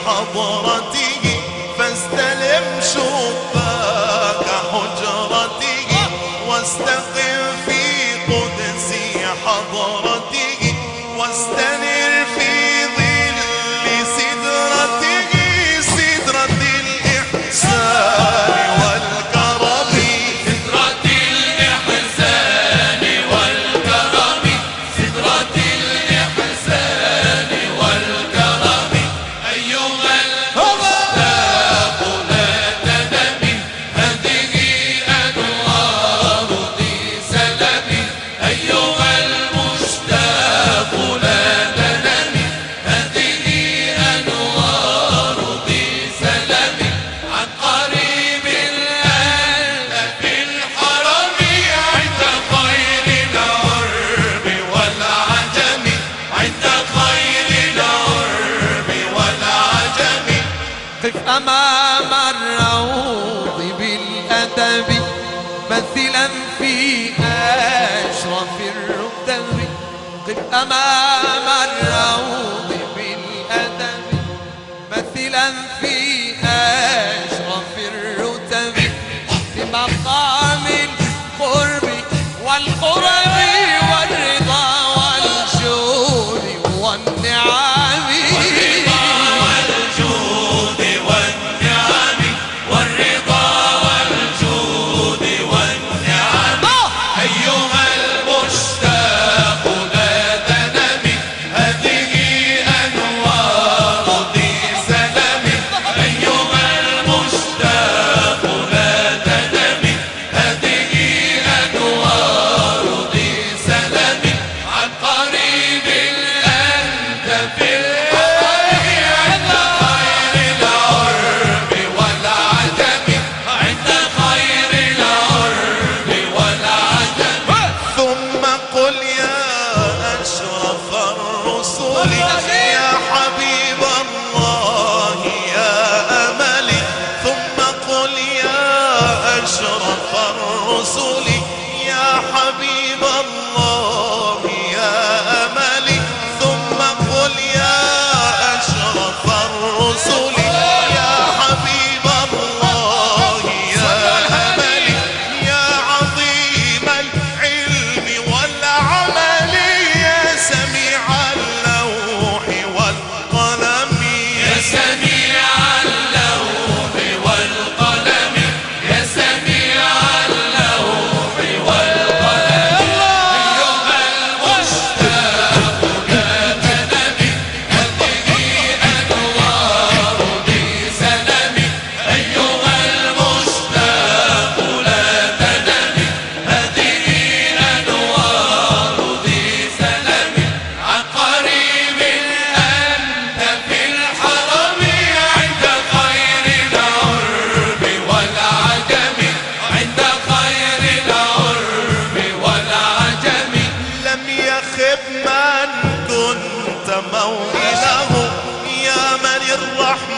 حضرته فاستلم شباك حجرته واستقم في قدس حضرته واستنر في ظل سدرته سدرة الإحسان والكرم سدرة الإحسان والكرم سدرة الإحسان والكرم أيها المشتاق لا تنم هذه أنوار ذي سلم أيها المشتاق لا تنم هذه أنوار ذي سلم عن قريب أنت في الحرم عند خير العرب والعجم عند خير العرب والعجم قف أمام الروض بالأدب مثلا في أشرف الرتب قف أمام الروض بالأدب مثلا في أشرف الرتب في مقام القرب والقرب والرضا والجود والنعم والجود والنعم والرضا والجود والنعم أيها المشتاق لا تنم هذه أنوار ذي سلم أيها المشتاق لا تنم هذه أنوار ذي سلم عن قريب أنت في الحرم عند خير العرب والعجم عند خير العرب والعجم ثم قل يا أشرف الرسل يا حبيب الله يا أملي ثم قل يا أشرف الرسل يا حبيب الله يا أملي ثم قل يا أشرف الرسل يا حبيب الله يا أملي يا عظيم العلم والعمل يا سميع اللوح والقلم يا سميع اللوح والقلم يا سميع اللوح والقلم أيها المشتاق لا تنم هذه أنوار ذي سلم أيها المشتاق لا تنم هذه أنوار ذي سلم عن قريب أنت في الحرم عند خير العرب والعجم عند خير العرب والعجم لم يخب من كنت موئله يا من الرحمن